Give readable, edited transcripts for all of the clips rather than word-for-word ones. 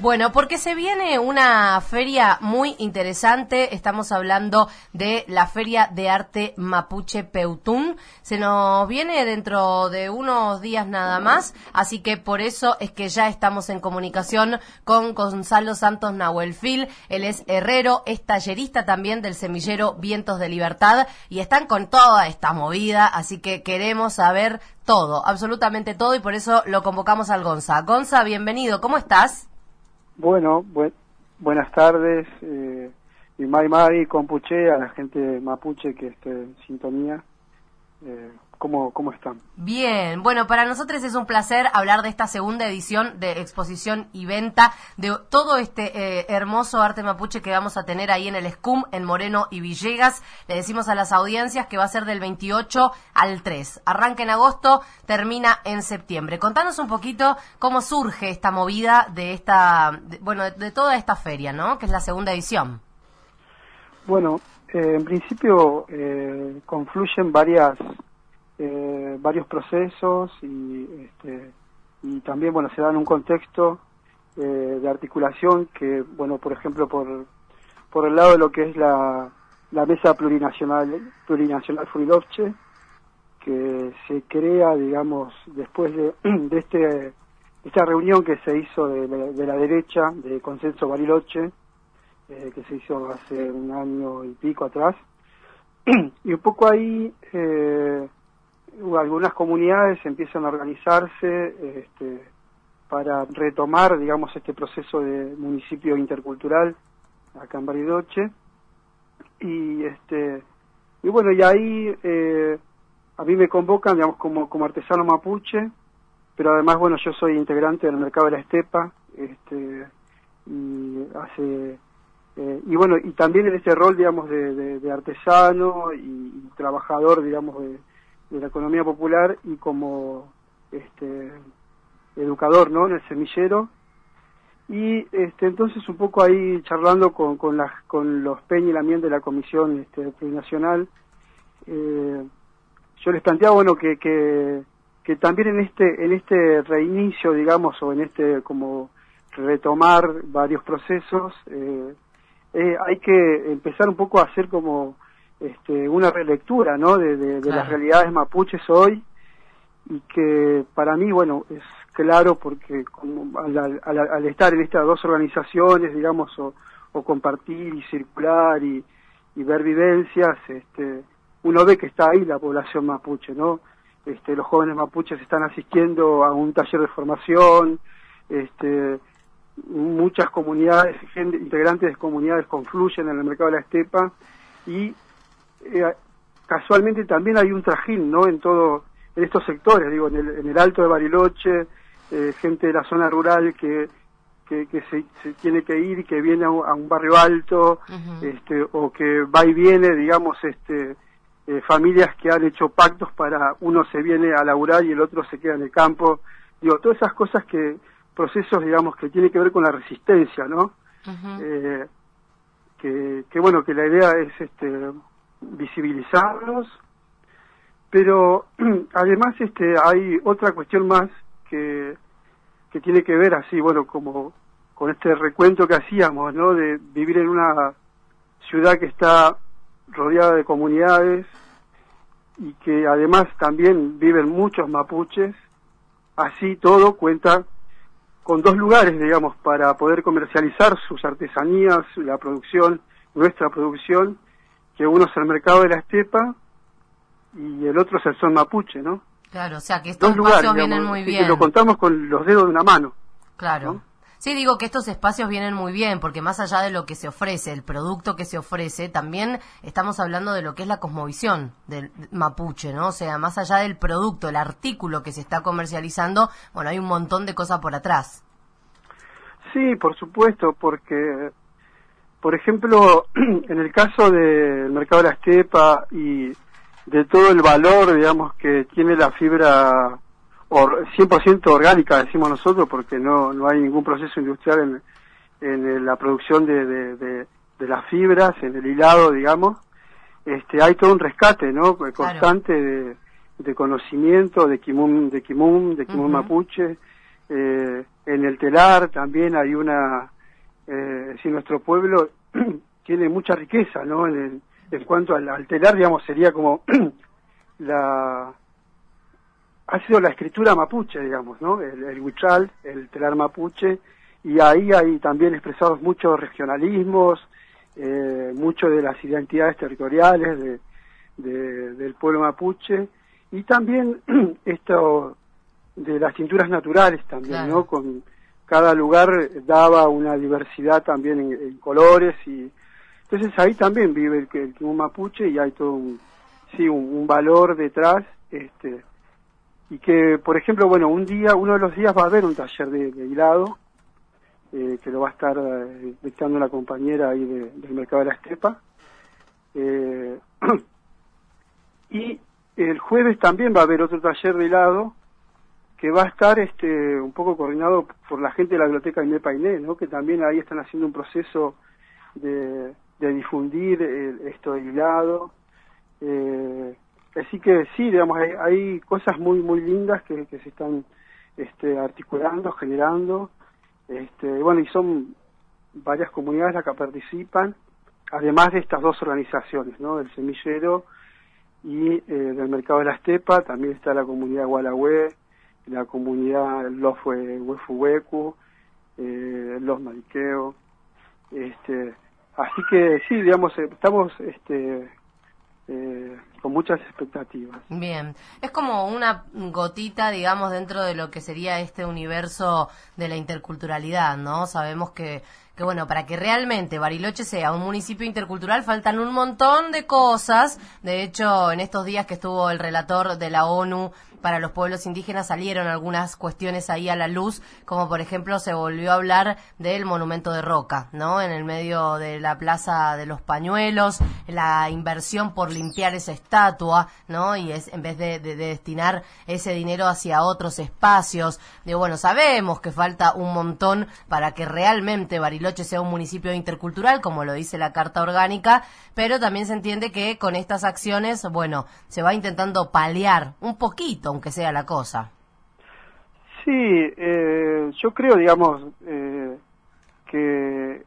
Bueno, porque se viene una feria muy interesante, estamos hablando de la Feria de Arte Mapuche Peutún, se nos viene dentro de unos días nada más, así que por eso es que ya estamos en comunicación con Gonzalo Santos Nahuelfil, él es herrero, es tallerista también del semillero Vientos de Libertad y están con toda esta movida, así que queremos saber todo, absolutamente todo y por eso lo convocamos al Gonza. Gonza, bienvenido, ¿cómo estás? Bueno, buenas tardes, y Mai Compuche, a la gente mapuche que esté en sintonía. ¿Cómo están? Bien, bueno, para nosotros es un placer hablar de esta segunda edición de exposición y venta, de todo este hermoso arte mapuche que vamos a tener ahí en el SCUM, en Moreno y Villegas. Le decimos a las audiencias que va a ser del 28 al 3. Arranca en agosto, termina en septiembre. Contanos un poquito cómo surge esta movida de de toda esta feria, ¿no? Que es la segunda edición. Bueno, en principio confluyen varios procesos y también se da en un contexto de articulación que, por ejemplo, por el lado de lo que es la mesa plurinacional Furilopche, que se crea, digamos, después de esta reunión que se hizo de la derecha, de Consenso Bariloche, que se hizo hace un año y pico atrás, y un poco ahí algunas comunidades empiezan a organizarse para retomar, digamos, este proceso de municipio intercultural acá en Bariloche, y ahí a mí me convocan, digamos, como artesano mapuche, pero además, yo soy integrante del Mercado de la Estepa, y también en este rol, digamos, de artesano y trabajador, digamos, de la economía popular y como educador, ¿no?, en el semillero. Y entonces un poco ahí charlando con los Peña y Lamien de la Comisión Plurinacional, yo les planteaba, que también en este reinicio, digamos, o en como retomar varios procesos, hay que empezar un poco a hacer como una relectura, ¿no?, de Claro. las realidades mapuches hoy, y que para mí, es claro porque al estar en estas dos organizaciones, digamos, o compartir y circular y ver vivencias, uno ve que está ahí la población mapuche, ¿no? Los jóvenes mapuches están asistiendo a un taller de formación, muchas comunidades, integrantes de comunidades confluyen en el Mercado de la Estepa y casualmente también hay un trajín, ¿no?, en estos sectores, digo, en el Alto de Bariloche, gente de la zona rural que se tiene que ir y que viene a un barrio alto, Uh-huh. o que va y viene, digamos, familias que han hecho pactos para uno se viene a laburar y el otro se queda en el campo, digo, todas esas cosas procesos, digamos, que tienen que ver con la resistencia, ¿no? Uh-huh. Que la idea es visibilizarlos, pero además hay otra cuestión más que tiene que ver así, como con este recuento que hacíamos, ¿no?, de vivir en una ciudad que está rodeada de comunidades y que además también viven muchos mapuches. Así todo cuenta con dos lugares, digamos, para poder comercializar sus artesanías, la producción, nuestra producción, que uno es el Mercado de la Estepa y el otro es el Son Mapuche, ¿no? Claro, o sea que estos dos lugares, espacios vienen digamos, muy y bien. que lo contamos con los dedos de una mano. Claro. ¿No? Sí, digo que estos espacios vienen muy bien, porque más allá de lo que se ofrece, el producto que se ofrece, también estamos hablando de lo que es la cosmovisión del mapuche, ¿no? O sea, más allá del producto, el artículo que se está comercializando, hay un montón de cosas por atrás. Sí, por supuesto, porque, por ejemplo, en el caso del Mercado de la Estepa y de todo el valor, digamos, que tiene la fibra 100% orgánica, decimos nosotros, porque no hay ningún proceso industrial en la producción de las fibras, en el hilado, digamos, hay todo un rescate, ¿no?, constante de conocimiento de Kimum Uh-huh. Mapuche, En el telar también hay si nuestro pueblo tiene mucha riqueza, ¿no? En cuanto al telar, digamos, sería como ha sido la escritura mapuche, digamos, ¿no? El huichal, el telar mapuche, y ahí hay también expresados muchos regionalismos, mucho de las identidades territoriales del pueblo mapuche, y también esto de las cinturas naturales también, claro, ¿no? Con cada lugar daba una diversidad también en colores, y entonces ahí también vive el Kimú mapuche, y hay todo un valor detrás, y que, por ejemplo, bueno, uno de los días va a haber un taller de hilado, que lo va a estar dictando una compañera ahí del Mercado de la Estepa, y el jueves también va a haber otro taller de hilado, que va a estar un poco coordinado por la gente de la biblioteca Inés Painé, ¿no? Que también ahí están haciendo un proceso de difundir esto de hilado. Así que sí, digamos, hay cosas muy muy lindas que se están articulando, generando. Bueno, y son varias comunidades las que participan, además de estas dos organizaciones, ¿no? Del semillero y del Mercado de la Estepa. También está la comunidad Gualahue, la comunidad Los Huefuhuecu, Los Mariqueo. Así que sí, digamos, estamos con muchas expectativas. Bien, es como una gotita, digamos, dentro de lo que sería este universo de la interculturalidad, ¿no? Sabemos que bueno, para que realmente Bariloche sea un municipio intercultural faltan un montón de cosas. De hecho, en estos días que estuvo el relator de la ONU para los pueblos indígenas salieron algunas cuestiones ahí a la luz, como por ejemplo se volvió a hablar del monumento de roca, ¿no? En el medio de la Plaza de los Pañuelos, la inversión por limpiar esa estatua, ¿no? Y es en vez de destinar ese dinero hacia otros espacios. Bueno, sabemos que falta un montón para que realmente Bariloche sea un municipio intercultural, como lo dice la Carta Orgánica, pero también se entiende que con estas acciones, bueno, se va intentando paliar un poquito, aunque sea la cosa. Sí, yo creo, digamos, que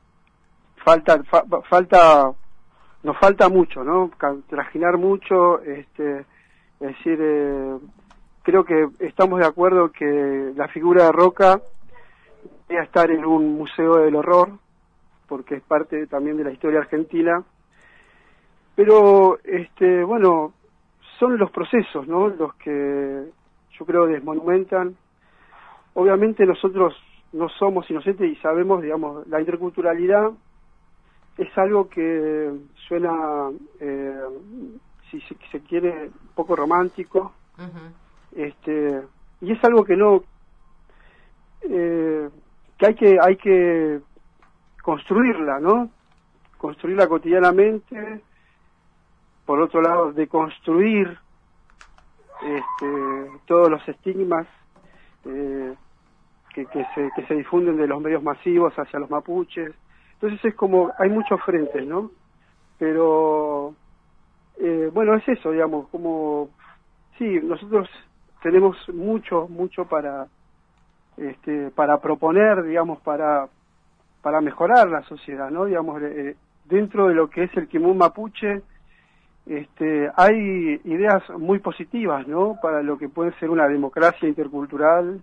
nos falta mucho, ¿no? Trajinar mucho, es decir, creo que estamos de acuerdo que la figura de Roca debe estar en un museo del horror, porque es parte también de la historia argentina, pero, bueno, son los procesos, ¿no? Los que yo creo desmonumentan. Obviamente nosotros no somos inocentes y sabemos, digamos, la interculturalidad es algo que suena, si se quiere, un poco romántico, y es algo que no, que hay que construirla, ¿no? Construirla cotidianamente. Por otro lado, de construir todos los estigmas que se difunden de los medios masivos hacia los mapuches. Entonces es como, hay muchos frentes, ¿no? Pero, bueno, es eso, digamos, como, sí, nosotros tenemos mucho para proponer, digamos, para mejorar la sociedad, ¿no? Digamos, dentro de lo que es el Kimú mapuche, hay ideas muy positivas, ¿no? Para lo que puede ser una democracia intercultural,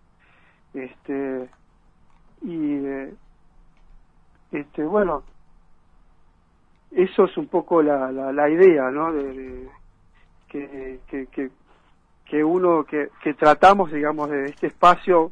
bueno, eso es un poco la idea, ¿no? Que tratamos, digamos, de este espacio,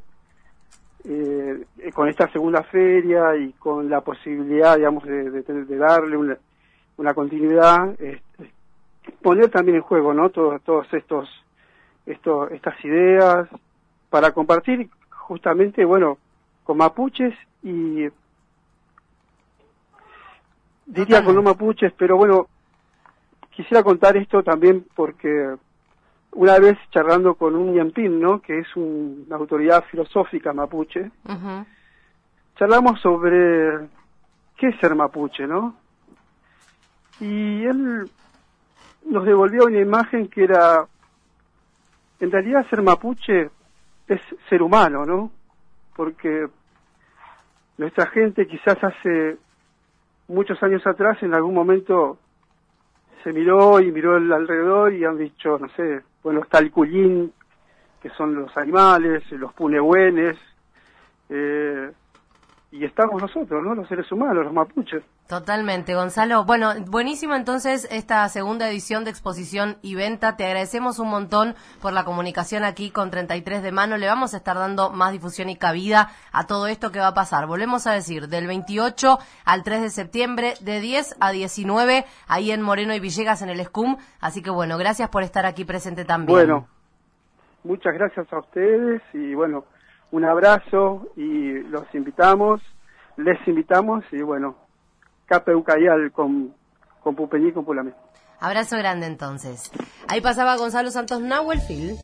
con esta segunda feria y con la posibilidad, digamos, de darle una continuidad, poner también en juego, ¿no? Todos estas ideas para compartir justamente, bueno, con mapuches y diría con no mapuches, pero bueno, quisiera contar esto también porque una vez charlando con un Yampín, ¿no? Que es una autoridad filosófica mapuche, charlamos sobre qué es ser mapuche, ¿no? Y él nos devolvió una imagen que era, en realidad ser mapuche es ser humano, ¿no? porque nuestra gente quizás hace muchos años atrás, en algún momento, se miró y miró alrededor y han dicho, no sé, bueno, está el cuyín, que son los animales, los punehuenes, y estamos nosotros, ¿no? Los seres humanos, los mapuches. Totalmente, Gonzalo. Bueno, buenísimo entonces esta segunda edición de exposición y venta. Te agradecemos un montón por la comunicación aquí con 33 de Mano. Le vamos a estar dando más difusión y cabida a todo esto que va a pasar. Volvemos a decir, del 28 al 3 de septiembre, de 10 a 19, ahí en Moreno y Villegas, en el SCUM. Así que bueno, gracias por estar aquí presente también. Bueno, muchas gracias a ustedes y bueno, un abrazo y les invitamos y bueno, Capeucayal con Pupeñí y con Pulamé. Abrazo grande entonces. Ahí pasaba Gonzalo Santos Nahuelfil.